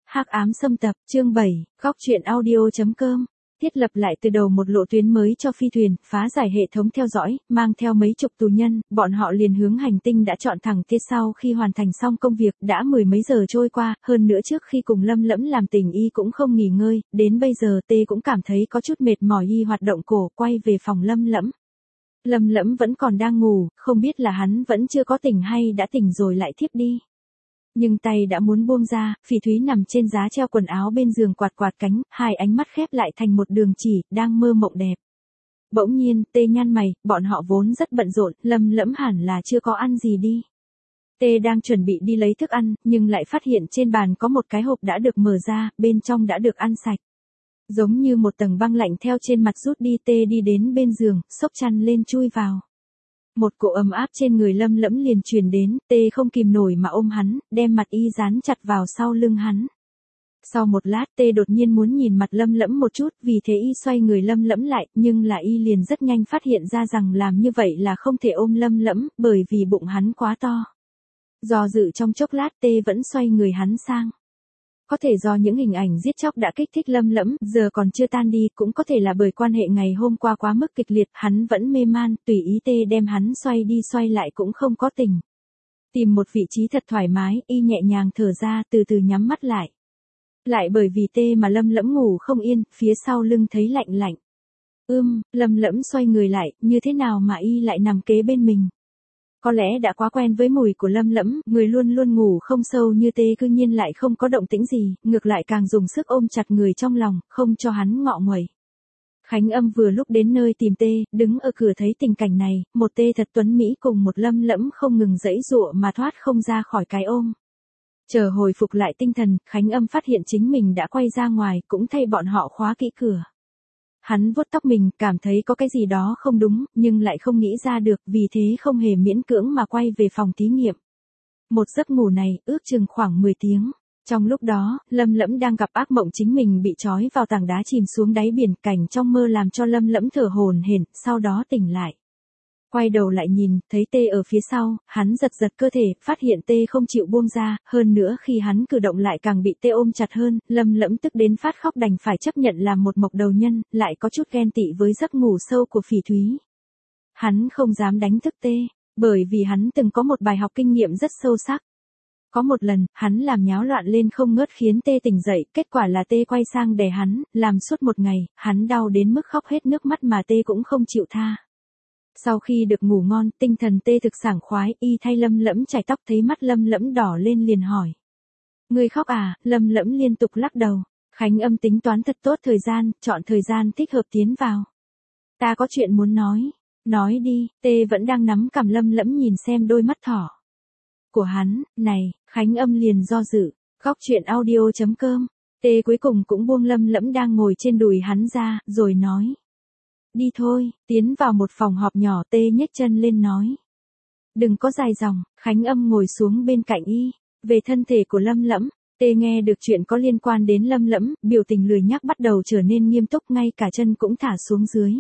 Hắc ám xâm tập, chương 7, góc truyện audio.com. Thiết lập lại từ đầu một lộ tuyến mới cho phi thuyền, phá giải hệ thống theo dõi, mang theo mấy chục tù nhân, bọn họ liền hướng hành tinh đã chọn thẳng tiết. Sau khi hoàn thành xong công việc, đã mười mấy giờ trôi qua, hơn nữa trước khi cùng Lâm Lẫm làm tình y cũng không nghỉ ngơi, đến bây giờ tê cũng cảm thấy có chút mệt mỏi y hoạt động cổ, quay về phòng Lâm Lẫm. Lâm Lẫm vẫn còn đang ngủ, không biết là hắn vẫn chưa có tỉnh hay đã tỉnh rồi lại thiếp đi. Nhưng tay đã muốn buông ra, Phỉ Thúy nằm trên giá treo quần áo bên giường quạt quạt cánh, hai ánh mắt khép lại thành một đường chỉ, đang mơ mộng đẹp. Bỗng nhiên, tê nhăn mày, bọn họ vốn rất bận rộn, Lâm Lẫm hẳn là chưa có ăn gì đi. Tê đang chuẩn bị đi lấy thức ăn, nhưng lại phát hiện trên bàn có một cái hộp đã được mở ra, bên trong đã được ăn sạch. Giống như một tầng băng lạnh theo trên mặt rút đi, tê đi đến bên giường, xốc chăn lên chui vào. Một cỗ ấm áp trên người Lâm Lẫm liền truyền đến, tê không kìm nổi mà ôm hắn, đem mặt y dán chặt vào sau lưng hắn. Sau một lát tê đột nhiên muốn nhìn mặt Lâm Lẫm một chút, vì thế y xoay người Lâm Lẫm lại, nhưng là y liền rất nhanh phát hiện ra rằng làm như vậy là không thể ôm Lâm Lẫm, bởi vì bụng hắn quá to. Do dự trong chốc lát tê vẫn xoay người hắn sang. Có thể do những hình ảnh giết chóc đã kích thích Lâm Lẫm, giờ còn chưa tan đi, cũng có thể là bởi quan hệ ngày hôm qua quá mức kịch liệt, hắn vẫn mê man, tùy ý tê đem hắn xoay đi xoay lại cũng không có tỉnh. Tìm một vị trí thật thoải mái, y nhẹ nhàng thở ra, từ từ nhắm mắt lại. Lại bởi vì tê mà Lâm Lẫm ngủ không yên, phía sau lưng thấy lạnh lạnh. Lâm Lẫm xoay người lại, như thế nào mà y lại nằm kế bên mình. Có lẽ đã quá quen với mùi của Lâm Lẫm, người luôn luôn ngủ không sâu như tê cư nhiên lại không có động tĩnh gì, ngược lại càng dùng sức ôm chặt người trong lòng, không cho hắn ngọ nguậy. Khánh Âm vừa lúc đến nơi tìm tê, đứng ở cửa thấy tình cảnh này, một tê thật tuấn mỹ cùng một Lâm Lẫm không ngừng giãy giụa mà thoát không ra khỏi cái ôm. Chờ hồi phục lại tinh thần, Khánh Âm phát hiện chính mình đã quay ra ngoài, cũng thay bọn họ khóa kỹ cửa. Hắn vuốt tóc mình, cảm thấy có cái gì đó không đúng, nhưng lại không nghĩ ra được, vì thế không hề miễn cưỡng mà quay về phòng thí nghiệm. Một giấc ngủ này, ước chừng khoảng 10 tiếng. Trong lúc đó, Lâm Lẫm đang gặp ác mộng chính mình bị trói vào tảng đá chìm xuống đáy biển, cảnh trong mơ làm cho Lâm Lẫm thở hổn hển, sau đó tỉnh lại. Quay đầu lại nhìn, thấy tê ở phía sau, hắn giật giật cơ thể, phát hiện tê không chịu buông ra, hơn nữa khi hắn cử động lại càng bị tê ôm chặt hơn, Lâm Lẫm tức đến phát khóc đành phải chấp nhận làm một mộc đầu nhân, lại có chút ghen tị với giấc ngủ sâu của Phỉ Thúy. Hắn không dám đánh thức tê, bởi vì hắn từng có một bài học kinh nghiệm rất sâu sắc. Có một lần, hắn làm nháo loạn lên không ngớt khiến tê tỉnh dậy, kết quả là tê quay sang đè hắn, làm suốt một ngày, hắn đau đến mức khóc hết nước mắt mà tê cũng không chịu tha. Sau khi được ngủ ngon, tinh thần tê thực sảng khoái, y thay Lâm Lẫm chải tóc, thấy mắt Lâm Lẫm đỏ lên liền hỏi. Ngươi khóc à? Lâm Lẫm liên tục lắc đầu. Khánh Âm tính toán thật tốt thời gian, chọn thời gian thích hợp tiến vào. Ta có chuyện muốn nói. Nói đi, tê vẫn đang nắm cằm Lâm Lẫm nhìn xem đôi mắt thỏ của hắn, này, Khánh Âm liền do dự. Góc truyện audio.com. Tê cuối cùng cũng buông Lâm Lẫm đang ngồi trên đùi hắn ra, rồi nói. Đi thôi, tiến vào một phòng họp nhỏ, tê nhếch chân lên nói. Đừng có dài dòng, Khánh Âm ngồi xuống bên cạnh y. Về thân thể của Lâm Lẫm, tê nghe được chuyện có liên quan đến Lâm Lẫm, biểu tình lười nhác bắt đầu trở nên nghiêm túc, ngay cả chân cũng thả xuống dưới.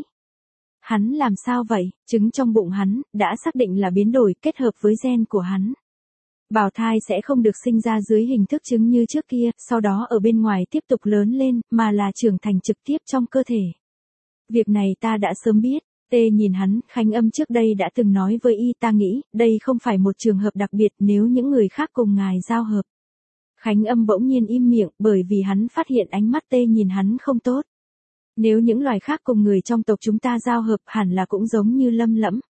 Hắn làm sao vậy? Trứng trong bụng hắn, đã xác định là biến đổi, kết hợp với gen của hắn. Bào thai sẽ không được sinh ra dưới hình thức trứng như trước kia, sau đó ở bên ngoài tiếp tục lớn lên, mà là trưởng thành trực tiếp trong cơ thể. Việc này ta đã sớm biết. Tê nhìn hắn, Khánh Âm trước đây đã từng nói với y, ta nghĩ, đây không phải một trường hợp đặc biệt nếu những người khác cùng ngài giao hợp. Khánh Âm bỗng nhiên im miệng, bởi vì hắn phát hiện ánh mắt tê nhìn hắn không tốt. Nếu những loài khác cùng người trong tộc chúng ta giao hợp hẳn là cũng giống như Lâm Lẫm.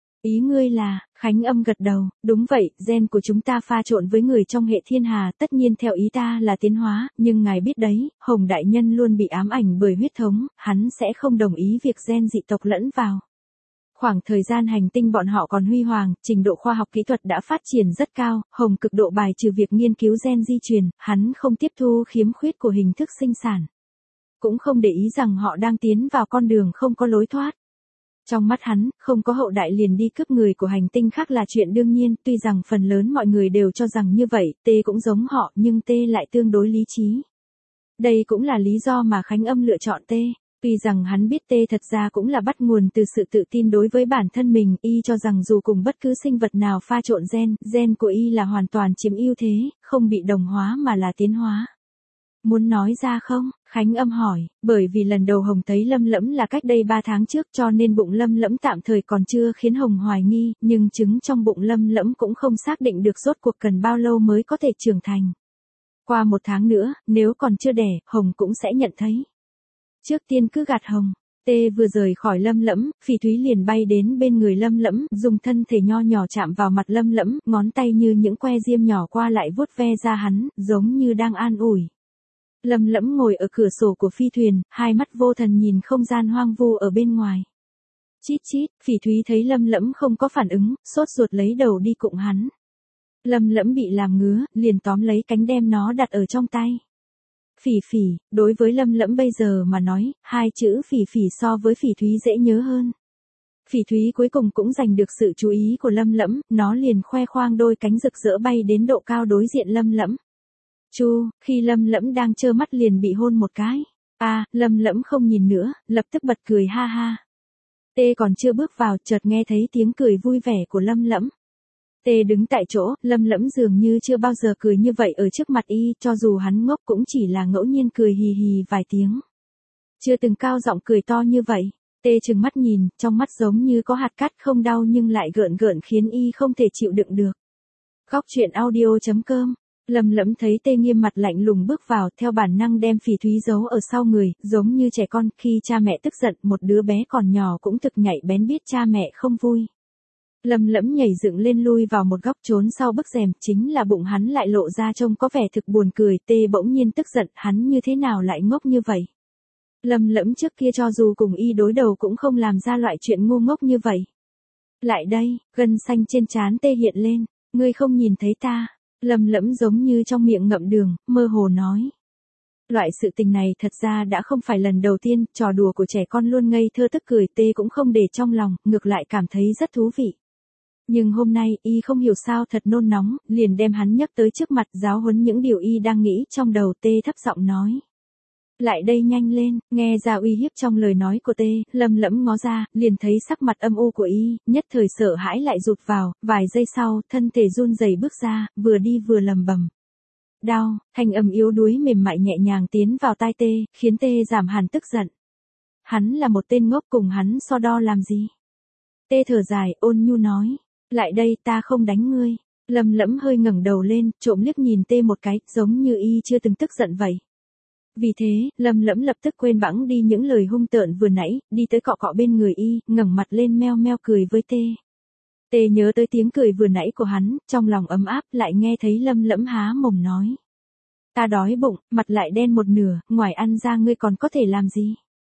Ý ngươi là, Khánh Âm gật đầu, đúng vậy, gen của chúng ta pha trộn với người trong hệ thiên hà, tất nhiên theo ý ta là tiến hóa, nhưng ngài biết đấy, Hồng Đại Nhân luôn bị ám ảnh bởi huyết thống, hắn sẽ không đồng ý việc gen dị tộc lẫn vào. Khoảng thời gian hành tinh bọn họ còn huy hoàng, trình độ khoa học kỹ thuật đã phát triển rất cao, Hồng cực độ bài trừ việc nghiên cứu gen di truyền, hắn không tiếp thu khiếm khuyết của hình thức sinh sản. Cũng không để ý rằng họ đang tiến vào con đường không có lối thoát. Trong mắt hắn, không có hậu đại liền đi cướp người của hành tinh khác là chuyện đương nhiên, tuy rằng phần lớn mọi người đều cho rằng như vậy, tê cũng giống họ, nhưng tê lại tương đối lý trí. Đây cũng là lý do mà Khánh Âm lựa chọn tê. Tuy rằng hắn biết tê thật ra cũng là bắt nguồn từ sự tự tin đối với bản thân mình, y cho rằng dù cùng bất cứ sinh vật nào pha trộn gen của y là hoàn toàn chiếm ưu thế, không bị đồng hóa mà là tiến hóa. Muốn nói ra không? Khánh Âm hỏi, bởi vì lần đầu Hồng thấy Lâm Lẫm là cách đây 3 tháng trước cho nên bụng Lâm Lẫm tạm thời còn chưa khiến Hồng hoài nghi, nhưng trứng trong bụng Lâm Lẫm cũng không xác định được rốt cuộc cần bao lâu mới có thể trưởng thành. Qua 1 tháng nữa, nếu còn chưa đẻ, Hồng cũng sẽ nhận thấy. Trước tiên cứ gạt Hồng. Tê vừa rời khỏi Lâm Lẫm, Phỉ Thúy liền bay đến bên người Lâm Lẫm, dùng thân thể nho nhỏ chạm vào mặt Lâm Lẫm, ngón tay như những que diêm nhỏ qua lại vuốt ve da hắn, giống như đang an ủi. Lâm Lẫm ngồi ở cửa sổ của phi thuyền, hai mắt vô thần nhìn không gian hoang vu ở bên ngoài. Chít chít, Phỉ Thúy thấy Lâm Lẫm không có phản ứng, sốt ruột lấy đầu đi cụng hắn. Lâm Lẫm bị làm ngứa, liền tóm lấy cánh đem nó đặt ở trong tay. Phỉ Phỉ, đối với Lâm Lẫm bây giờ mà nói, hai chữ Phỉ Phỉ so với Phỉ Thúy dễ nhớ hơn. Phỉ Thúy cuối cùng cũng giành được sự chú ý của Lâm Lẫm, nó liền khoe khoang đôi cánh rực rỡ bay đến độ cao đối diện Lâm Lẫm. Chu, khi Lâm Lẫm đang trơ mắt liền bị hôn một cái. Lâm Lẫm không nhìn nữa, lập tức bật cười ha ha. Tê còn chưa bước vào, chợt nghe thấy tiếng cười vui vẻ của Lâm Lẫm. Tê đứng tại chỗ, Lâm Lẫm dường như chưa bao giờ cười như vậy ở trước mặt y, cho dù hắn ngốc cũng chỉ là ngẫu nhiên cười hì hì vài tiếng. Chưa từng cao giọng cười to như vậy. Tê trừng mắt nhìn, trong mắt giống như có hạt cát không đau nhưng lại gợn gợn khiến y không thể chịu đựng được. Góc truyện audio.com. Lâm Lẫm thấy Tê nghiêm mặt lạnh lùng bước vào, theo bản năng đem Phỉ Thúy giấu ở sau người, giống như trẻ con, khi cha mẹ tức giận, một đứa bé còn nhỏ cũng thực nhạy bén biết cha mẹ không vui. Lâm Lẫm nhảy dựng lên lui vào một góc trốn sau bức rèm, chính là bụng hắn lại lộ ra trông có vẻ thực buồn cười. Tê bỗng nhiên tức giận, hắn như thế nào lại ngốc như vậy? Lâm Lẫm trước kia cho dù cùng y đối đầu cũng không làm ra loại chuyện ngu ngốc như vậy. Lại đây, gân xanh trên trán Tê hiện lên, ngươi không nhìn thấy ta. Lâm Lẫm giống như trong miệng ngậm đường, mơ hồ nói. Loại sự tình này thật ra đã không phải lần đầu tiên, trò đùa của trẻ con luôn ngây thơ tức cười. Tê cũng không để trong lòng, ngược lại cảm thấy rất thú vị. Nhưng hôm nay, y không hiểu sao thật nôn nóng, liền đem hắn nhấc tới trước mặt giáo huấn những điều y đang nghĩ trong đầu. Tê thấp giọng nói. Lại đây nhanh lên, nghe ra uy hiếp trong lời nói của Tê, Lâm Lẫm ngó ra, liền thấy sắc mặt âm u của y, nhất thời sợ hãi lại rụt vào, vài giây sau, thân thể run rẩy bước ra, vừa đi vừa lầm bầm. Đau, thanh âm yếu đuối mềm mại nhẹ nhàng tiến vào tai Tê, khiến Tê giảm hẳn tức giận. Hắn là một tên ngốc, cùng hắn so đo làm gì? Tê thở dài, ôn nhu nói. Lại đây, ta không đánh ngươi. Lâm Lẫm hơi ngẩng đầu lên, trộm liếc nhìn Tê một cái, giống như y chưa từng tức giận vậy. Vì thế, Lâm Lẫm lập tức quên bẵng đi những lời hung tợn vừa nãy, đi tới cọ cọ bên người y, ngẩng mặt lên meo meo cười với Tê. Tê nhớ tới tiếng cười vừa nãy của hắn, trong lòng ấm áp, lại nghe thấy Lâm Lẫm há mồm nói. Ta đói bụng, mặt lại đen một nửa, ngoài ăn ra ngươi còn có thể làm gì?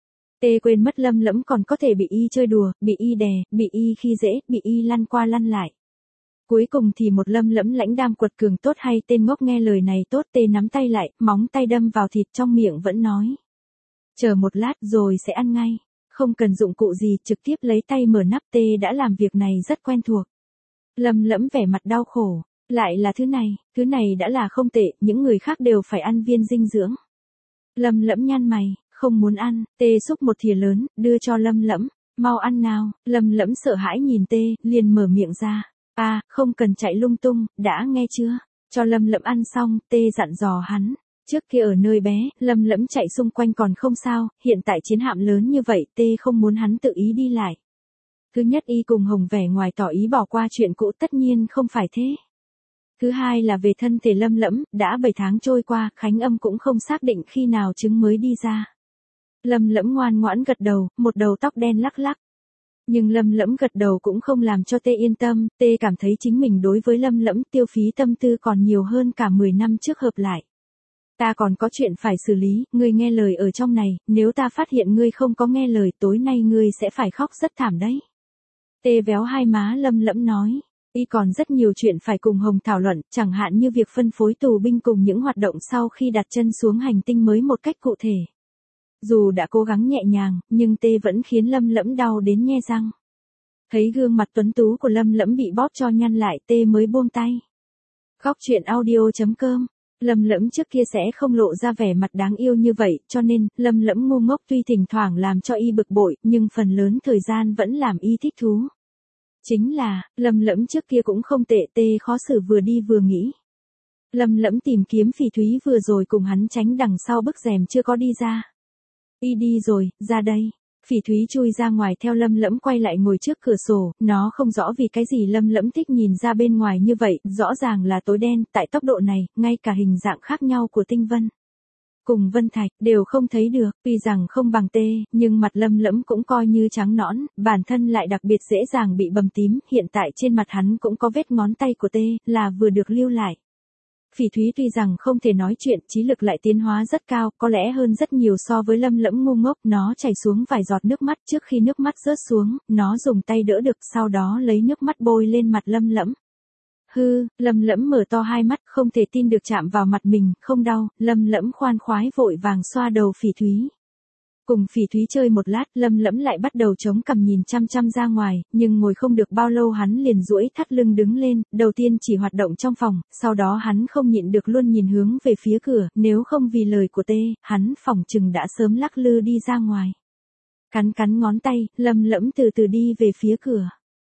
Tê quên mất Lâm Lẫm còn có thể bị y chơi đùa, bị y đè, bị y khi dễ, bị y lăn qua lăn lại. Cuối cùng thì một Lâm Lẫm lãnh đam quật cường tốt hay tên ngốc nghe lời này tốt. Tê nắm tay lại, móng tay đâm vào thịt trong miệng vẫn nói. Chờ một lát rồi sẽ ăn ngay. Không cần dụng cụ gì, trực tiếp lấy tay mở nắp. Tê đã làm việc này rất quen thuộc. Lâm Lẫm vẻ mặt đau khổ. Lại là thứ này đã là không tệ, những người khác đều phải ăn viên dinh dưỡng. Lâm Lẫm nhăn mày, không muốn ăn. Tê xúc một thìa lớn, đưa cho Lâm Lẫm. Mau ăn nào. Lâm Lẫm sợ hãi nhìn Tê, liền mở miệng ra. Không cần chạy lung tung, đã nghe chưa? Cho Lâm Lẫm ăn xong, Tê dặn dò hắn. Trước kia ở nơi bé, Lâm Lẫm chạy xung quanh còn không sao, hiện tại chiến hạm lớn như vậy, Tê không muốn hắn tự ý đi lại. Thứ nhất, y cùng Hồng vẻ ngoài tỏ ý bỏ qua chuyện cũ, tất nhiên không phải thế. Thứ hai là về thân thể Lâm Lẫm, đã 7 tháng trôi qua, Khánh Âm cũng không xác định khi nào trứng mới đi ra. Lâm Lẫm ngoan ngoãn gật đầu, một đầu tóc đen lắc lắc. Nhưng Lâm Lẫm gật đầu cũng không làm cho Tê yên tâm. Tê cảm thấy chính mình đối với Lâm Lẫm tiêu phí tâm tư còn nhiều hơn cả 10 năm trước hợp lại. Ta còn có chuyện phải xử lý, ngươi nghe lời ở trong này, nếu ta phát hiện ngươi không có nghe lời, tối nay ngươi sẽ phải khóc rất thảm đấy. Tê véo hai má Lâm Lẫm nói. Y còn rất nhiều chuyện phải cùng Hồng thảo luận, chẳng hạn như việc phân phối tù binh cùng những hoạt động sau khi đặt chân xuống hành tinh mới một cách cụ thể. Dù đã cố gắng nhẹ nhàng, nhưng Tê vẫn khiến Lâm Lẫm đau đến nhe răng. Thấy gương mặt tuấn tú của Lâm Lẫm bị bóp cho nhăn lại, Tê mới buông tay. Góc truyện audio.com. Lâm Lẫm trước kia sẽ không lộ ra vẻ mặt đáng yêu như vậy, cho nên, Lâm Lẫm ngu ngốc tuy thỉnh thoảng làm cho y bực bội, nhưng phần lớn thời gian vẫn làm y thích thú. Chính là, Lâm Lẫm trước kia cũng không tệ. Tê khó xử vừa đi vừa nghĩ. Lâm Lẫm tìm kiếm Phỉ Thúy vừa rồi cùng hắn tránh đằng sau bức rèm chưa có đi ra. Đi rồi, ra đây. Phỉ Thúy chui ra ngoài theo Lâm Lẫm quay lại ngồi trước cửa sổ, nó không rõ vì cái gì Lâm Lẫm thích nhìn ra bên ngoài như vậy, rõ ràng là tối đen, tại tốc độ này, ngay cả hình dạng khác nhau của tinh vân cùng vân thạch đều không thấy được, tuy rằng không bằng tê, nhưng mặt Lâm Lẫm cũng coi như trắng nõn, bản thân lại đặc biệt dễ dàng bị bầm tím, hiện tại trên mặt hắn cũng có vết ngón tay của tê, là vừa được lưu lại. Phỉ Thúy tuy rằng không thể nói chuyện, trí lực lại tiến hóa rất cao, có lẽ hơn rất nhiều so với Lâm Lẫm ngu ngốc, nó chảy xuống vài giọt nước mắt, trước khi nước mắt rớt xuống, nó dùng tay đỡ được, sau đó lấy nước mắt bôi lên mặt Lâm Lẫm. Lâm Lẫm mở to hai mắt, không thể tin được chạm vào mặt mình, không đau, Lâm Lẫm khoan khoái vội vàng xoa đầu Phỉ Thúy. Cùng Phỉ Thúy chơi một lát, Lâm Lẫm lại bắt đầu chống cằm nhìn chăm chăm ra ngoài, nhưng ngồi không được bao lâu hắn liền duỗi thắt lưng đứng lên, đầu tiên chỉ hoạt động trong phòng, sau đó hắn không nhịn được luôn nhìn hướng về phía cửa, nếu không vì lời của tê, hắn phỏng chừng đã sớm lắc lư đi ra ngoài. Cắn cắn ngón tay, Lâm Lẫm từ từ đi về phía cửa.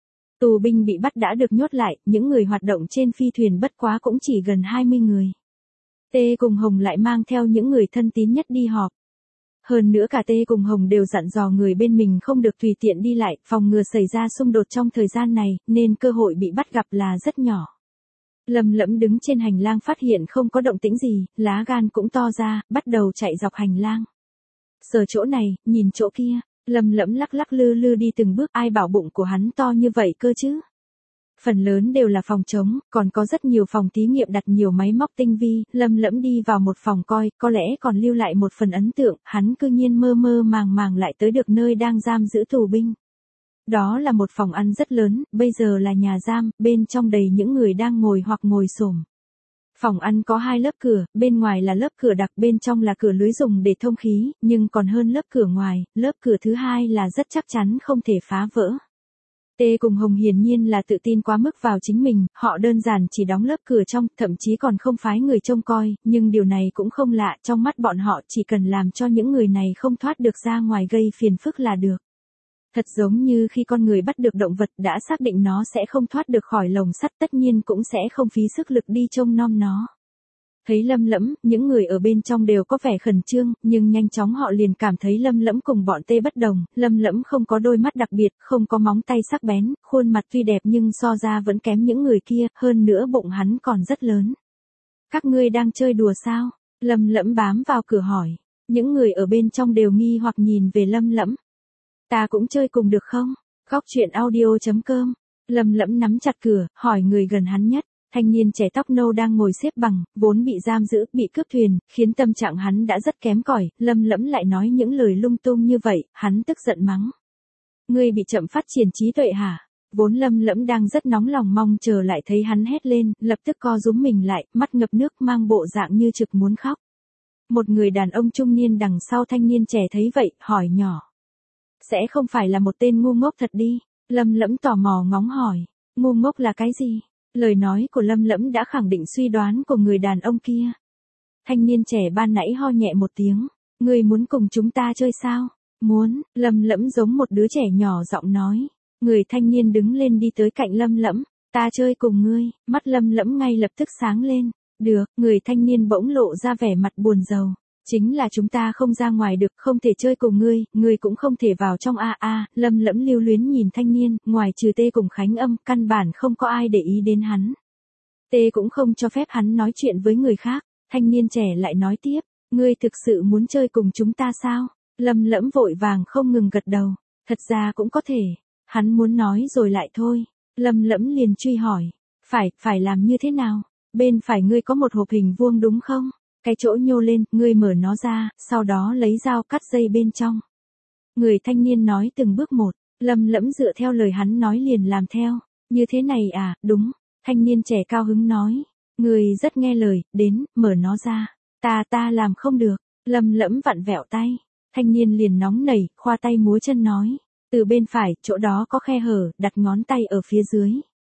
Tù binh bị bắt đã được nhốt lại, những người hoạt động trên phi thuyền bất quá cũng chỉ gần 20 người. Tê cùng Hồng lại mang theo những người thân tín nhất đi họp. Hơn nữa cả Tê cùng Hồng đều dặn dò người bên mình không được tùy tiện đi lại, phòng ngừa xảy ra xung đột trong thời gian này, nên cơ hội bị bắt gặp là rất nhỏ. Lâm Lẫm đứng trên hành lang phát hiện không có động tĩnh gì, lá gan cũng to ra, bắt đầu chạy dọc hành lang. Sờ chỗ này, nhìn chỗ kia, Lâm Lẫm lắc lắc lư lư đi từng bước, ai bảo bụng của hắn to như vậy cơ chứ. Phần lớn đều là phòng trống, còn có rất nhiều phòng thí nghiệm đặt nhiều máy móc tinh vi, Lâm Lẫm đi vào một phòng coi, có lẽ còn lưu lại một phần ấn tượng, hắn cư nhiên mơ mơ màng màng lại tới được nơi đang giam giữ tù binh. Đó là một phòng ăn rất lớn, bây giờ là nhà giam, bên trong đầy những người đang ngồi hoặc ngồi xổm. Phòng ăn có 2 lớp cửa, bên ngoài là lớp cửa đặc, bên trong là cửa lưới dùng để thông khí, nhưng còn hơn lớp cửa ngoài, lớp cửa thứ hai là rất chắc chắn không thể phá vỡ. Tê cùng Hồng hiển nhiên là tự tin quá mức vào chính mình, họ đơn giản chỉ đóng lớp cửa trong, thậm chí còn không phái người trông coi, nhưng điều này cũng không lạ, trong mắt bọn họ chỉ cần làm cho những người này không thoát được ra ngoài gây phiền phức là được. Thật giống như khi con người bắt được động vật đã xác định nó sẽ không thoát được khỏi lồng sắt, tất nhiên cũng sẽ không phí sức lực đi trông nom nó. Thấy Lâm Lẫm, những người ở bên trong đều có vẻ khẩn trương, nhưng nhanh chóng họ liền cảm thấy Lâm Lẫm cùng bọn Tê bất đồng, Lâm Lẫm không có đôi mắt đặc biệt, không có móng tay sắc bén, khuôn mặt tuy đẹp nhưng so ra vẫn kém những người kia, hơn nữa bụng hắn còn rất lớn. Các ngươi đang chơi đùa sao? Lâm Lẫm bám vào cửa hỏi. Những người ở bên trong đều nghi hoặc nhìn về Lâm Lẫm. Ta cũng chơi cùng được không? Góc truyện audio.com. Lâm Lẫm nắm chặt cửa, hỏi người gần hắn nhất. Thanh niên trẻ tóc nâu đang ngồi xếp bằng, vốn bị giam giữ, bị cướp thuyền, khiến tâm trạng hắn đã rất kém cỏi, Lâm Lẫm lại nói những lời lung tung như vậy, hắn tức giận mắng. Ngươi bị chậm phát triển trí tuệ hả? Vốn Lâm Lẫm đang rất nóng lòng mong chờ lại thấy hắn hét lên, lập tức co rúm mình lại, mắt ngập nước mang bộ dạng như trực muốn khóc. Một người đàn ông trung niên đằng sau thanh niên trẻ thấy vậy, hỏi nhỏ. Sẽ không phải là một tên ngu ngốc thật đi? Lâm Lẫm tò mò ngóng hỏi. Ngu ngốc là cái gì? Lời nói của Lâm Lẫm đã khẳng định suy đoán của người đàn ông kia. Thanh niên trẻ ban nãy ho nhẹ một tiếng. Ngươi muốn cùng chúng ta chơi sao? Muốn, Lâm Lẫm giống một đứa trẻ nhỏ giọng nói. Người thanh niên đứng lên đi tới cạnh Lâm Lẫm. Ta chơi cùng ngươi, mắt Lâm Lẫm ngay lập tức sáng lên. Được, người thanh niên bỗng lộ ra vẻ mặt buồn rầu. Chính là chúng ta không ra ngoài được, không thể chơi cùng ngươi cũng không thể vào trong Lâm Lẫm lưu luyến nhìn thanh niên, ngoài trừ Tê cùng Khánh Âm, căn bản không có ai để ý đến hắn. Tê cũng không cho phép hắn nói chuyện với người khác, thanh niên trẻ lại nói tiếp, ngươi thực sự muốn chơi cùng chúng ta sao? Lâm Lẫm vội vàng không ngừng gật đầu, thật ra cũng có thể, hắn muốn nói rồi lại thôi. Lâm Lẫm liền truy hỏi, phải làm như thế nào? Bên phải ngươi có một hộp hình vuông đúng không? Cái chỗ nhô lên, ngươi mở nó ra, sau đó lấy dao cắt dây bên trong. Người thanh niên nói từng bước một, Lâm Lẫm dựa theo lời hắn nói liền làm theo. Như thế này à, đúng. Thanh niên trẻ cao hứng nói. Ngươi rất nghe lời, đến, mở nó ra. Ta làm không được. Lâm Lẫm vặn vẹo tay. Thanh niên liền nóng nảy, khoa tay múa chân nói. Từ bên phải, chỗ đó có khe hở, đặt ngón tay ở phía dưới.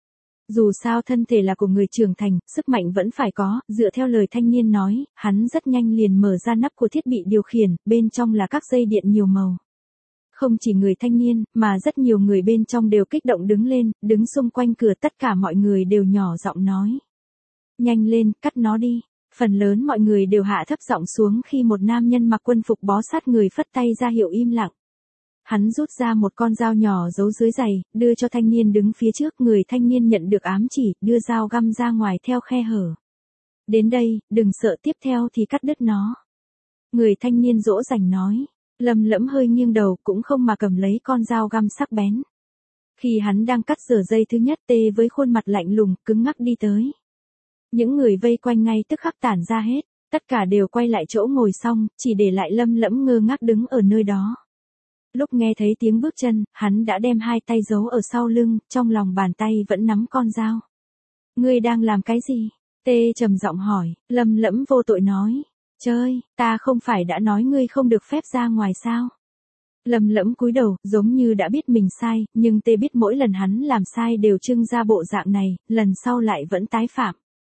Dù sao thân thể là của người trưởng thành, sức mạnh vẫn phải có, dựa theo lời thanh niên nói, hắn rất nhanh liền mở ra nắp của thiết bị điều khiển, bên trong là các dây điện nhiều màu. Không chỉ người thanh niên, mà rất nhiều người bên trong đều kích động đứng lên, đứng xung quanh cửa tất cả mọi người đều nhỏ giọng nói. Nhanh lên, cắt nó đi. Phần lớn mọi người đều hạ thấp giọng xuống khi một nam nhân mặc quân phục bó sát người phất tay ra hiệu im lặng. Hắn rút ra một con dao nhỏ giấu dưới giày, đưa cho thanh niên đứng phía trước. Người thanh niên nhận được ám chỉ, đưa dao găm ra ngoài theo khe hở. Đến đây, đừng sợ, tiếp theo thì cắt đứt nó. Người thanh niên dỗ dành nói. Lâm Lẫm hơi nghiêng đầu, cũng không mà cầm lấy con dao găm sắc bén. Khi hắn đang cắt dở dây thứ nhất, Tê với khuôn mặt lạnh lùng, cứng ngắc đi tới. Những người vây quanh ngay tức khắc tản ra hết, tất cả đều quay lại chỗ ngồi xong, chỉ để lại Lâm Lẫm ngơ ngác đứng ở nơi đó. Lúc nghe thấy tiếng bước chân, hắn đã đem hai tay giấu ở sau lưng, trong lòng bàn tay vẫn nắm con dao. Ngươi đang làm cái gì? Tê trầm giọng hỏi. Lâm Lẫm vô tội nói. Chơi, ta không phải đã nói ngươi không được phép ra ngoài sao? Lâm Lẫm cúi đầu, giống như đã biết mình sai, nhưng Tê biết mỗi lần hắn làm sai đều trưng ra bộ dạng này, lần sau lại vẫn tái phạm.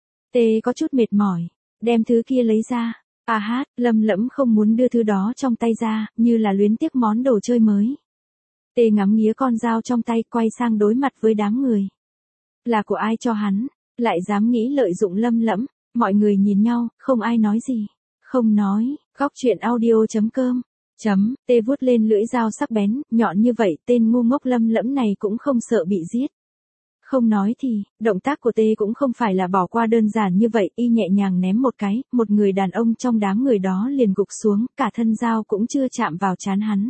Tê có chút mệt mỏi, đem thứ kia lấy ra. Lâm Lẫm không muốn đưa thứ đó trong tay ra, như là luyến tiếc món đồ chơi mới. Tê ngắm nghía con dao trong tay, quay sang đối mặt với đám người. Là của ai cho hắn, lại dám nghĩ lợi dụng Lâm Lẫm? Mọi người nhìn nhau, không ai nói gì. Không nói, goctruyện audio.com. Tê vuốt lên lưỡi dao sắc bén, nhọn như vậy, tên ngu ngốc Lâm Lẫm này cũng không sợ bị giết. Không nói thì, động tác của Tê cũng không phải là bỏ qua đơn giản như vậy, y nhẹ nhàng ném một cái, một người đàn ông trong đám người đó liền gục xuống, cả thân dao cũng chưa chạm vào trán hắn.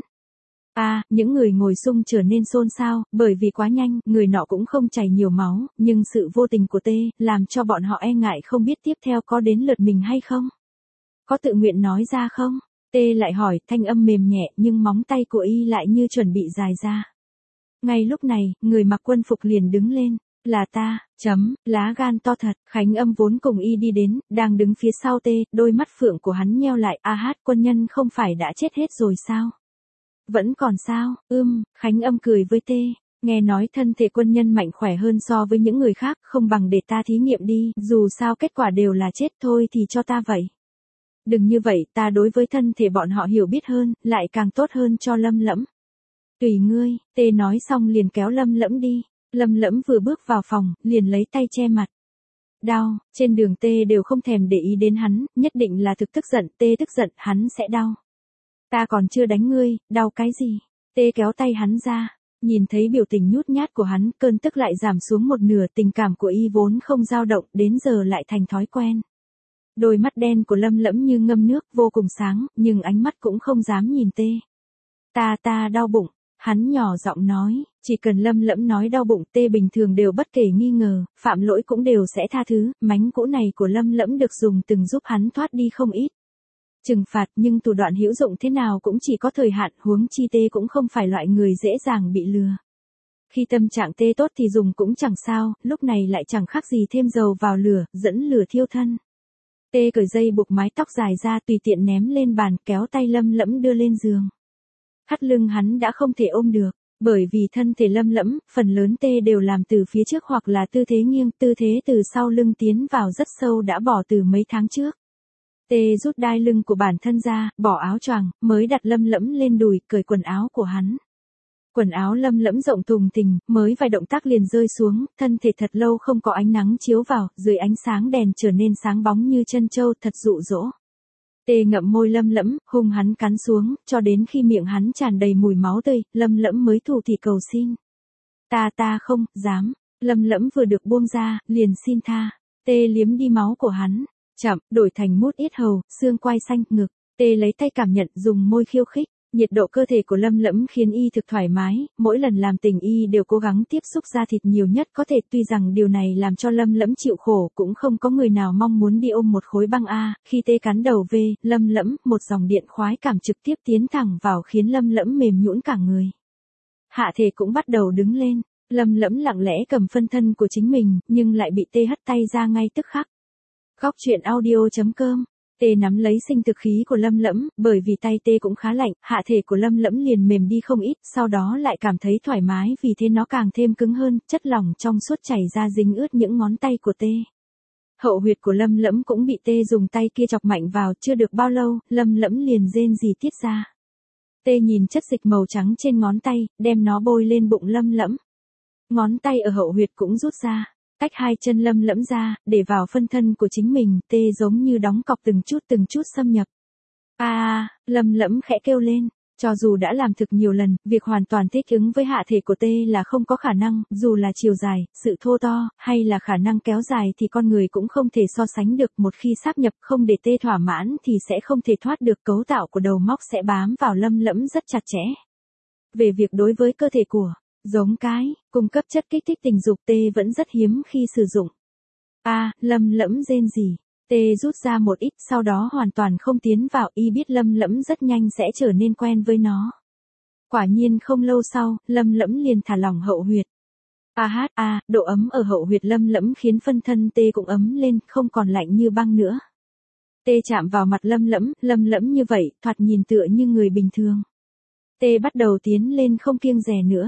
Những người ngồi xung trở nên xôn xao, bởi vì quá nhanh, người nọ cũng không chảy nhiều máu, nhưng sự vô tình của Tê, làm cho bọn họ e ngại không biết tiếp theo có đến lượt mình hay không. Có tự nguyện nói ra không? Tê lại hỏi, thanh âm mềm nhẹ, nhưng móng tay của y lại như chuẩn bị dài ra. Ngay lúc này, người mặc quân phục liền đứng lên. Là ta, lá gan to thật. Khánh Âm vốn cùng y đi đến, đang đứng phía sau Tê, đôi mắt phượng của hắn nheo lại. Quân nhân không phải đã chết hết rồi sao? Vẫn còn sao? Khánh Âm cười với Tê. Nghe nói thân thể quân nhân mạnh khỏe hơn so với những người khác, không bằng để ta thí nghiệm đi, dù sao kết quả đều là chết thôi thì cho ta vậy. Đừng như vậy, ta đối với thân thể bọn họ hiểu biết hơn, lại càng tốt hơn cho Lâm Lẫm. Tùy ngươi, Tê nói xong liền kéo Lâm Lẫm đi. Lâm Lẫm vừa bước vào phòng, liền lấy tay che mặt. Đau, trên đường Tê đều không thèm để ý đến hắn, nhất định là thực tức giận, Tê tức giận, hắn sẽ đau. Ta còn chưa đánh ngươi, đau cái gì? Tê kéo tay hắn ra, nhìn thấy biểu tình nhút nhát của hắn, cơn tức lại giảm xuống một nửa, tình cảm của y vốn không dao động, đến giờ lại thành thói quen. Đôi mắt đen của Lâm Lẫm như ngâm nước, vô cùng sáng, nhưng ánh mắt cũng không dám nhìn Tê. Ta đau bụng, hắn nhỏ giọng nói, chỉ cần Lâm Lẫm nói đau bụng, Tê bình thường đều bất kể nghi ngờ, phạm lỗi cũng đều sẽ tha thứ, mánh cỗ này của Lâm Lẫm được dùng từng giúp hắn thoát đi không ít. Trừng phạt, nhưng thủ đoạn hữu dụng thế nào cũng chỉ có thời hạn, huống chi Tê cũng không phải loại người dễ dàng bị lừa. Khi tâm trạng Tê tốt thì dùng cũng chẳng sao, lúc này lại chẳng khác gì thêm dầu vào lửa, dẫn lửa thiêu thân. Tê cởi dây buộc mái tóc dài ra, tùy tiện ném lên bàn, kéo tay Lâm Lẫm đưa lên giường. Thắt lưng hắn đã không thể ôm được, bởi vì thân thể Lâm Lẫm, phần lớn Tê đều làm từ phía trước hoặc là tư thế nghiêng, tư thế từ sau lưng tiến vào rất sâu đã bỏ từ mấy tháng trước. Tê rút đai lưng của bản thân ra, bỏ áo choàng, mới đặt Lâm Lẫm lên đùi, cởi quần áo của hắn. Quần áo Lâm Lẫm rộng thùng thình, mới vài động tác liền rơi xuống, thân thể thật lâu không có ánh nắng chiếu vào, dưới ánh sáng đèn trở nên sáng bóng như chân trâu, thật dụ dỗ. Tê ngậm môi Lâm Lẫm, hung hắn cắn xuống, cho đến khi miệng hắn tràn đầy mùi máu tươi, Lâm Lẫm mới thủ thỉ cầu xin. Ta không dám. Lâm Lẫm vừa được buông ra, liền xin tha. Tê liếm đi máu của hắn, chậm, đổi thành mút yết hầu, xương quai xanh, ngực. Tê lấy tay cảm nhận, dùng môi khiêu khích. Nhiệt độ cơ thể của Lâm Lẫm khiến y thực thoải mái, mỗi lần làm tình y đều cố gắng tiếp xúc da thịt nhiều nhất có thể, tuy rằng điều này làm cho Lâm Lẫm chịu khổ, cũng không có người nào mong muốn đi ôm một khối băng khi Tê cắn đầu về, Lâm Lẫm, một dòng điện khoái cảm trực tiếp tiến thẳng vào khiến Lâm Lẫm mềm nhũn cả người. Hạ thể cũng bắt đầu đứng lên, Lâm Lẫm lặng lẽ cầm phân thân của chính mình, nhưng lại bị Tê hất tay ra ngay tức khắc. Goctruyện audio.com. Tê nắm lấy sinh thực khí của Lâm Lẫm, bởi vì tay Tê cũng khá lạnh, hạ thể của Lâm Lẫm liền mềm đi không ít, sau đó lại cảm thấy thoải mái vì thế nó càng thêm cứng hơn, chất lỏng trong suốt chảy ra dính ướt những ngón tay của Tê. Hậu huyệt của Lâm Lẫm cũng bị Tê dùng tay kia chọc mạnh vào, chưa được bao lâu, Lâm Lẫm liền rên rỉ tiết ra. Tê nhìn chất dịch màu trắng trên ngón tay, đem nó bôi lên bụng Lâm Lẫm. Ngón tay ở hậu huyệt cũng rút ra. Tách hai chân Lâm Lẫm ra, để vào phân thân của chính mình, tê giống như đóng cọc từng chút xâm nhập. Lâm Lẫm khẽ kêu lên. Cho dù đã làm thực nhiều lần, việc hoàn toàn thích ứng với hạ thể của tê là không có khả năng, dù là chiều dài, sự thô to, hay là khả năng kéo dài thì con người cũng không thể so sánh được. Một khi sáp nhập không để tê thỏa mãn thì sẽ không thể thoát được, cấu tạo của đầu móc sẽ bám vào Lâm Lẫm rất chặt chẽ. Về việc đối với cơ thể của giống cái, cung cấp chất kích thích tình dục tê vẫn rất hiếm khi sử dụng. Lâm Lẫm rên rỉ. Tê rút ra một ít, sau đó hoàn toàn không tiến vào, y biết Lâm Lẫm rất nhanh sẽ trở nên quen với nó. Quả nhiên không lâu sau, Lâm Lẫm liền thả lỏng hậu huyệt. Độ ấm ở hậu huyệt Lâm Lẫm khiến phân thân tê cũng ấm lên, không còn lạnh như băng nữa. Tê chạm vào mặt Lâm Lẫm như vậy, thoạt nhìn tựa như người bình thường. Tê bắt đầu tiến lên không kiêng dè nữa.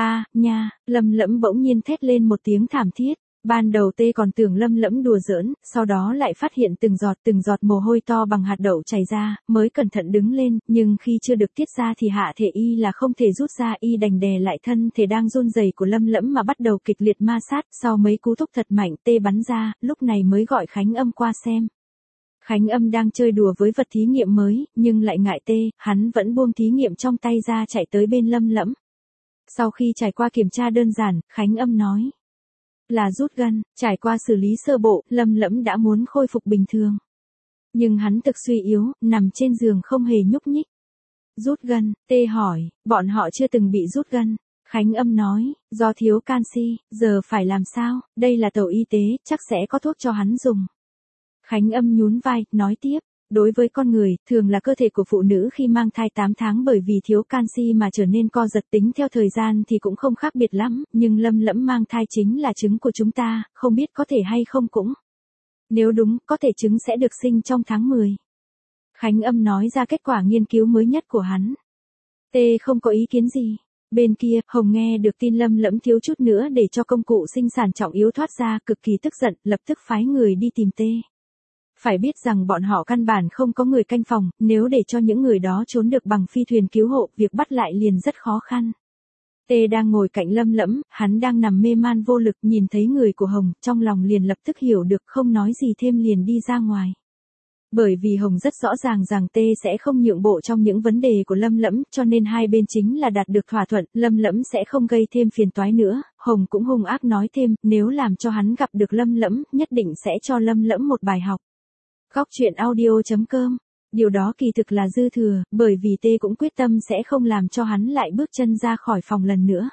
Lâm Lẫm bỗng nhiên thét lên một tiếng thảm thiết. Ban đầu tê còn tưởng Lâm Lẫm đùa giỡn, sau đó lại phát hiện từng giọt mồ hôi to bằng hạt đậu chảy ra, mới cẩn thận đứng lên, nhưng khi chưa được tiết ra thì hạ thể y là không thể rút ra, y đành đè lại thân thể đang run rẩy của Lâm Lẫm mà bắt đầu kịch liệt ma sát, sau mấy cú thúc thật mạnh tê bắn ra, lúc này mới gọi Khánh Âm qua xem. Khánh Âm đang chơi đùa với vật thí nghiệm mới, nhưng lại ngại tê, hắn vẫn buông thí nghiệm trong tay ra chạy tới bên Lâm Lẫm. Sau khi trải qua kiểm tra đơn giản, Khánh Âm nói là rút gân, trải qua xử lý sơ bộ, Lâm Lẫm đã muốn khôi phục bình thường. Nhưng hắn thực suy yếu, nằm trên giường không hề nhúc nhích. Rút gân, tê hỏi, bọn họ chưa từng bị rút gân. Khánh Âm nói, do thiếu canxi, giờ phải làm sao, đây là tàu y tế, chắc sẽ có thuốc cho hắn dùng. Khánh Âm nhún vai, nói tiếp. Đối với con người, thường là cơ thể của phụ nữ khi mang thai 8 tháng bởi vì thiếu canxi mà trở nên co giật, tính theo thời gian thì cũng không khác biệt lắm, nhưng Lâm Lẫm mang thai chính là trứng của chúng ta, không biết có thể hay không cũng. Nếu đúng, có thể trứng sẽ được sinh trong tháng 10. Khánh Âm nói ra kết quả nghiên cứu mới nhất của hắn. Tê không có ý kiến gì. Bên kia, Hồng nghe được tin Lâm Lẫm thiếu chút nữa để cho công cụ sinh sản trọng yếu thoát ra, cực kỳ tức giận, lập tức phái người đi tìm Tê. Phải biết rằng bọn họ căn bản không có người canh phòng, nếu để cho những người đó trốn được bằng phi thuyền cứu hộ, việc bắt lại liền rất khó khăn. Tê đang ngồi cạnh Lâm Lẫm, hắn đang nằm mê man vô lực, nhìn thấy người của Hồng, trong lòng liền lập tức hiểu được, không nói gì thêm liền đi ra ngoài. Bởi vì Hồng rất rõ ràng rằng Tê sẽ không nhượng bộ trong những vấn đề của Lâm Lẫm, cho nên hai bên chính là đạt được thỏa thuận, Lâm Lẫm sẽ không gây thêm phiền toái nữa. Hồng cũng hung ác nói thêm, nếu làm cho hắn gặp được Lâm Lẫm, nhất định sẽ cho Lâm Lẫm một bài học. Góc truyện audio.com. Điều đó kỳ thực là dư thừa, bởi vì Tê cũng quyết tâm sẽ không làm cho hắn lại bước chân ra khỏi phòng lần nữa.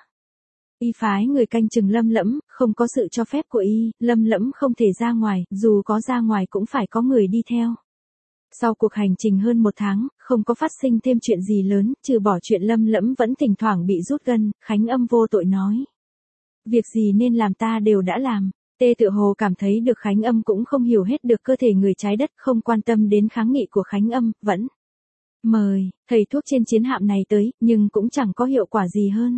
Y phái người canh chừng Lâm Lẫm, không có sự cho phép của y, Lâm Lẫm không thể ra ngoài, dù có ra ngoài cũng phải có người đi theo. Sau cuộc hành trình hơn 1 tháng, không có phát sinh thêm chuyện gì lớn, trừ bỏ chuyện Lâm Lẫm vẫn thỉnh thoảng bị rút gân, Khánh Âm vô tội nói. Việc gì nên làm ta đều đã làm. Tê tựa hồ cảm thấy được Khánh Âm cũng không hiểu hết được cơ thể người trái đất, không quan tâm đến kháng nghị của Khánh Âm, vẫn mời thầy thuốc trên chiến hạm này tới, nhưng cũng chẳng có hiệu quả gì hơn.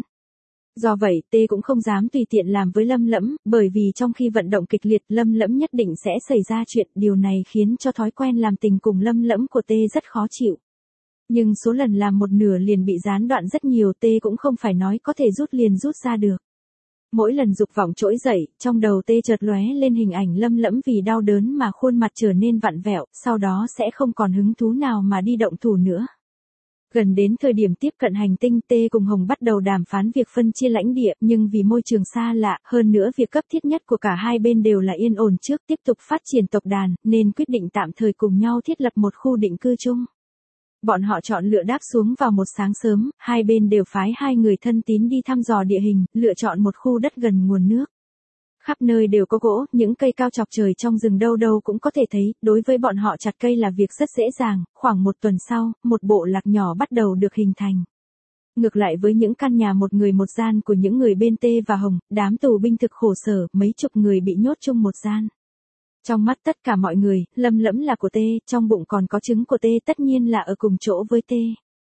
Do vậy, Tê cũng không dám tùy tiện làm với Lâm Lẫm, bởi vì trong khi vận động kịch liệt, Lâm Lẫm nhất định sẽ xảy ra chuyện, điều này khiến cho thói quen làm tình cùng Lâm Lẫm của Tê rất khó chịu. Nhưng số lần làm một nửa liền bị gián đoạn rất nhiều, Tê cũng không phải nói có thể rút liền rút ra được. Mỗi lần dục vọng trỗi dậy, trong đầu Tê chợt lóe lên hình ảnh Lâm Lẫm vì đau đớn mà khuôn mặt trở nên vặn vẹo, sau đó sẽ không còn hứng thú nào mà đi động thủ nữa. Gần đến thời điểm tiếp cận hành tinh, Tê cùng Hồng bắt đầu đàm phán việc phân chia lãnh địa, nhưng vì môi trường xa lạ, hơn nữa việc cấp thiết nhất của cả hai bên đều là yên ổn trước tiếp tục phát triển tộc đàn, nên quyết định tạm thời cùng nhau thiết lập một khu định cư chung. Bọn họ chọn lựa đáp xuống vào một sáng sớm, hai bên đều phái 2 người thân tín đi thăm dò địa hình, lựa chọn một khu đất gần nguồn nước. Khắp nơi đều có gỗ, những cây cao chọc trời trong rừng đâu đâu cũng có thể thấy, đối với bọn họ chặt cây là việc rất dễ dàng, khoảng 1 tuần sau, một bộ lạc nhỏ bắt đầu được hình thành. Ngược lại với những căn nhà một người một gian của những người bên Tê và Hồng, đám tù binh thực khổ sở, mấy chục người bị nhốt chung một gian. Trong mắt tất cả mọi người, Lâm Lẫm là của Tê, trong bụng còn có trứng của Tê, tất nhiên là ở cùng chỗ với Tê.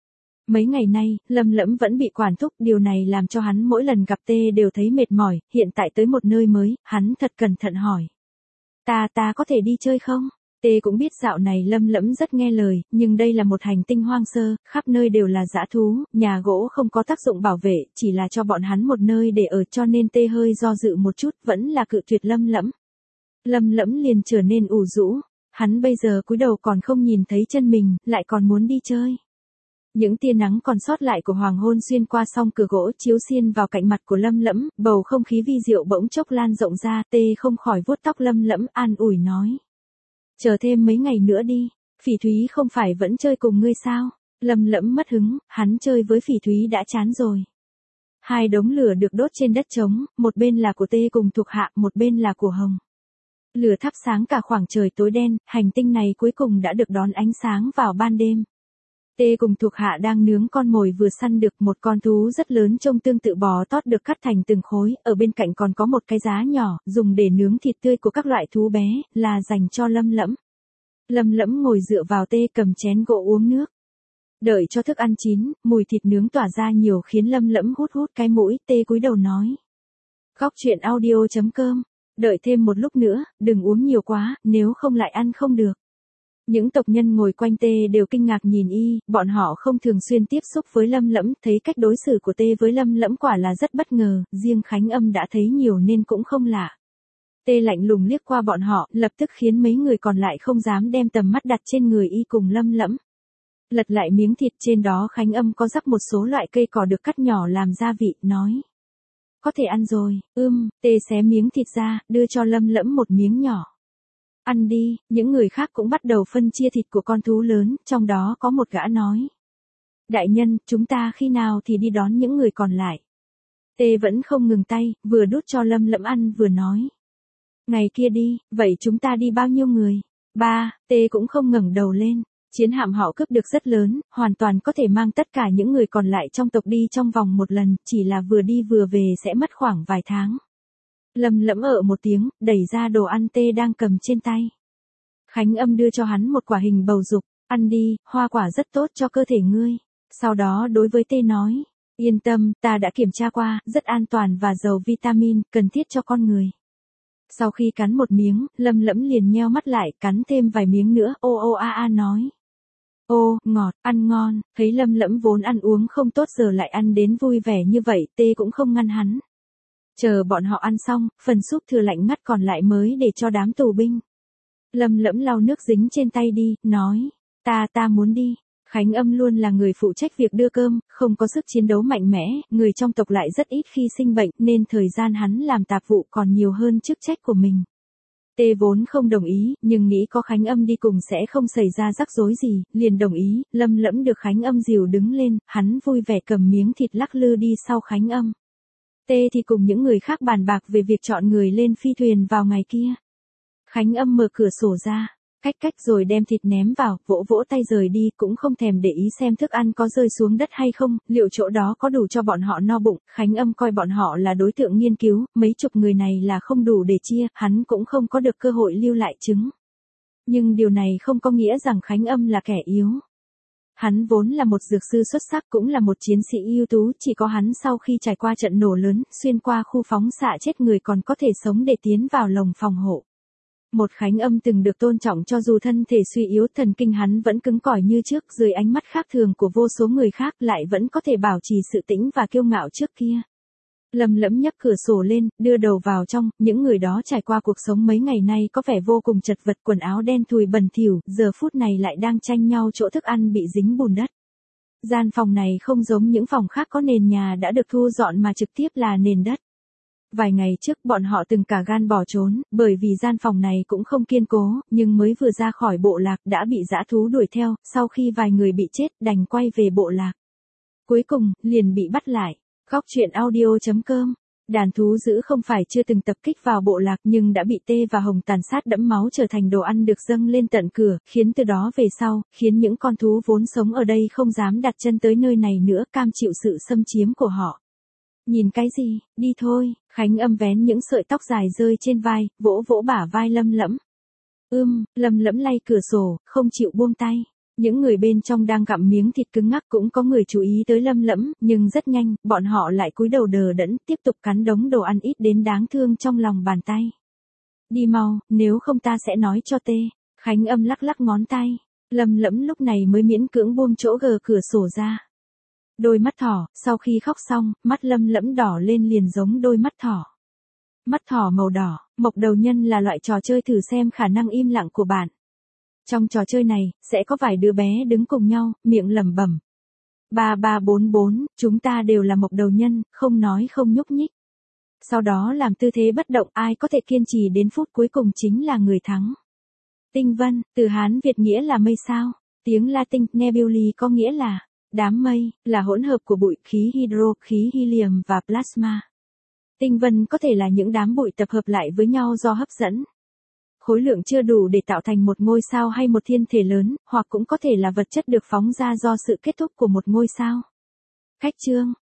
Mấy ngày nay, Lâm Lẫm vẫn bị quản thúc, điều này làm cho hắn mỗi lần gặp Tê đều thấy mệt mỏi, hiện tại tới một nơi mới, hắn thật cẩn thận hỏi. Ta có thể đi chơi không? Tê cũng biết dạo này Lâm Lẫm rất nghe lời, nhưng đây là một hành tinh hoang sơ, khắp nơi đều là dã thú, nhà gỗ không có tác dụng bảo vệ, chỉ là cho bọn hắn một nơi để ở, cho nên Tê hơi do dự một chút, vẫn là cự tuyệt Lâm Lẫm. Lâm Lẫm liền trở nên ủ rũ, hắn bây giờ cúi đầu còn không nhìn thấy chân mình, lại còn muốn đi chơi. Những tia nắng còn sót lại của hoàng hôn xuyên qua song cửa gỗ chiếu xiên vào cạnh mặt của Lâm Lẫm, bầu không khí vi diệu bỗng chốc lan rộng ra, Tê không khỏi vuốt tóc Lâm Lẫm an ủi nói. Chờ thêm mấy ngày nữa đi, Phỉ Thúy không phải vẫn chơi cùng ngươi sao? Lâm Lẫm mất hứng, hắn chơi với Phỉ Thúy đã chán rồi. Hai đống lửa được đốt trên đất trống, một bên là của Tê cùng thuộc hạ, một bên là của Hồng. Lửa thắp sáng cả khoảng trời tối đen, hành tinh này cuối cùng đã được đón ánh sáng vào ban đêm. Tê cùng thuộc hạ đang nướng con mồi vừa săn được, một con thú rất lớn trông tương tự bò tót được cắt thành từng khối, ở bên cạnh còn có một cái giá nhỏ, dùng để nướng thịt tươi của các loại thú bé, là dành cho Lâm Lẫm. Lâm Lẫm ngồi dựa vào Tê cầm chén gỗ uống nước. Đợi cho thức ăn chín, mùi thịt nướng tỏa ra nhiều khiến Lâm Lẫm hút hút cái mũi, Tê cúi đầu nói. Góc chuyện audio.com, đợi thêm một lúc nữa, đừng uống nhiều quá, nếu không lại ăn không được. Những tộc nhân ngồi quanh Tê đều kinh ngạc nhìn y, bọn họ không thường xuyên tiếp xúc với Lâm Lẫm, thấy cách đối xử của Tê với Lâm Lẫm quả là rất bất ngờ, riêng Khánh Âm đã thấy nhiều nên cũng không lạ. Tê lạnh lùng liếc qua bọn họ, lập tức khiến mấy người còn lại không dám đem tầm mắt đặt trên người y cùng Lâm Lẫm. Lật lại miếng thịt trên đó Khánh Âm có rắc một số loại cây cỏ được cắt nhỏ làm gia vị, nói. Có thể ăn rồi, Tê xé miếng thịt ra, đưa cho Lâm Lẫm một miếng nhỏ. Ăn đi, những người khác cũng bắt đầu phân chia thịt của con thú lớn, trong đó có một gã nói. Đại nhân, chúng ta khi nào thì đi đón những người còn lại. Tê vẫn không ngừng tay, vừa đút cho Lâm Lẫm ăn vừa nói. Ngày kia đi, vậy chúng ta đi bao nhiêu người? 3, Tê cũng không ngẩng đầu lên. Chiến hạm họ cướp được rất lớn, hoàn toàn có thể mang tất cả những người còn lại trong tộc đi trong vòng một lần, chỉ là vừa đi vừa về sẽ mất khoảng vài tháng. Lâm Lẫm một tiếng, đẩy ra đồ ăn Tê đang cầm trên tay. Khánh Âm đưa cho hắn một quả hình bầu dục, ăn đi, hoa quả rất tốt cho cơ thể ngươi. Sau đó đối với Tê nói, yên tâm, ta đã kiểm tra qua, rất an toàn và giàu vitamin, cần thiết cho con người. Sau khi cắn một miếng, Lâm Lẫm liền nheo mắt lại, cắn thêm vài miếng nữa, nói. Ô, ngọt, ăn ngon, thấy Lâm Lẫm vốn ăn uống không tốt giờ lại ăn đến vui vẻ như vậy, Tê cũng không ngăn hắn. Chờ bọn họ ăn xong, phần súp thừa lạnh ngắt còn lại mới để cho đám tù binh. Lâm Lẫm lau nước dính trên tay đi, nói, ta muốn đi. Khánh Âm luôn là người phụ trách việc đưa cơm, không có sức chiến đấu mạnh mẽ, người trong tộc lại rất ít khi sinh bệnh nên thời gian hắn làm tạp vụ còn nhiều hơn chức trách của mình. Tê vốn không đồng ý, nhưng nghĩ có Khánh Âm đi cùng sẽ không xảy ra rắc rối gì, liền đồng ý. Lâm Lẫm được Khánh Âm dìu đứng lên, hắn vui vẻ cầm miếng thịt lắc lư đi sau Khánh Âm. Tê thì cùng những người khác bàn bạc về việc chọn người lên phi thuyền vào ngày kia. Khánh Âm mở cửa sổ ra, cách rồi đem thịt ném vào, vỗ tay rời đi, cũng không thèm để ý xem thức ăn có rơi xuống đất hay không, liệu chỗ đó có đủ cho bọn họ no bụng. Khánh Âm coi bọn họ là đối tượng nghiên cứu, mấy chục người này là không đủ để chia, hắn cũng không có được cơ hội lưu lại trứng. Nhưng điều này không có nghĩa rằng Khánh Âm là kẻ yếu. Hắn vốn là một dược sư xuất sắc, cũng là một chiến sĩ ưu tú, chỉ có hắn sau khi trải qua trận nổ lớn, xuyên qua khu phóng xạ chết người còn có thể sống để tiến vào lồng phòng hộ. Một Khánh Âm từng được tôn trọng cho dù thân thể suy yếu, thần kinh hắn vẫn cứng cỏi như trước, dưới ánh mắt khác thường của vô số người khác lại vẫn có thể bảo trì sự tĩnh và kiêu ngạo trước kia. Lâm Lẫm nhấc cửa sổ lên, đưa đầu vào trong, những người đó trải qua cuộc sống mấy ngày nay có vẻ vô cùng chật vật, quần áo đen thùi bẩn thỉu, giờ phút này lại đang tranh nhau chỗ thức ăn bị dính bùn đất. Gian phòng này không giống những phòng khác có nền nhà đã được thu dọn mà trực tiếp là nền đất. Vài ngày trước bọn họ từng cả gan bỏ trốn, bởi vì gian phòng này cũng không kiên cố, nhưng mới vừa ra khỏi bộ lạc đã bị dã thú đuổi theo, sau khi vài người bị chết đành quay về bộ lạc. Cuối cùng, liền bị bắt lại. Góc chuyện audio.com, đàn thú dữ không phải chưa từng tập kích vào bộ lạc nhưng đã bị Tê và Hồng tàn sát đẫm máu trở thành đồ ăn được dâng lên tận cửa, khiến từ đó về sau, khiến những con thú vốn sống ở đây không dám đặt chân tới nơi này nữa, cam chịu sự xâm chiếm của họ. Nhìn cái gì, đi thôi. Khánh Âm vén những sợi tóc dài rơi trên vai, vỗ bả vai Lâm Lẫm. Lâm Lẫm lay cửa sổ, không chịu buông tay. Những người bên trong đang gặm miếng thịt cứng ngắc cũng có người chú ý tới Lâm Lẫm, nhưng rất nhanh, bọn họ lại cúi đầu đờ đẫn, tiếp tục cắn đống đồ ăn ít đến đáng thương trong lòng bàn tay. Đi mau, nếu không ta sẽ nói cho Tê. Khánh Âm lắc lắc ngón tay. Lâm Lẫm lúc này mới miễn cưỡng buông chỗ gờ cửa sổ ra. Đôi mắt thỏ, sau khi khóc xong, mắt Lâm Lẫm đỏ lên liền giống đôi mắt thỏ. Mắt thỏ màu đỏ, Mộc Đầu Nhân là loại trò chơi thử xem khả năng im lặng của bạn. Trong trò chơi này, sẽ có vài đứa bé đứng cùng nhau, miệng lẩm bẩm. 3344, chúng ta đều là Mộc Đầu Nhân, không nói không nhúc nhích. Sau đó làm tư thế bất động, ai có thể kiên trì đến phút cuối cùng chính là người thắng. Tinh vân, từ Hán Việt nghĩa là mây sao. Tiếng Latin, nebulae có nghĩa là đám mây, là hỗn hợp của bụi, khí hydro, khí helium và plasma. Tinh vân có thể là những đám bụi tập hợp lại với nhau do hấp dẫn. Khối lượng chưa đủ để tạo thành một ngôi sao hay một thiên thể lớn, hoặc cũng có thể là vật chất được phóng ra do sự kết thúc của một ngôi sao. Khách chương,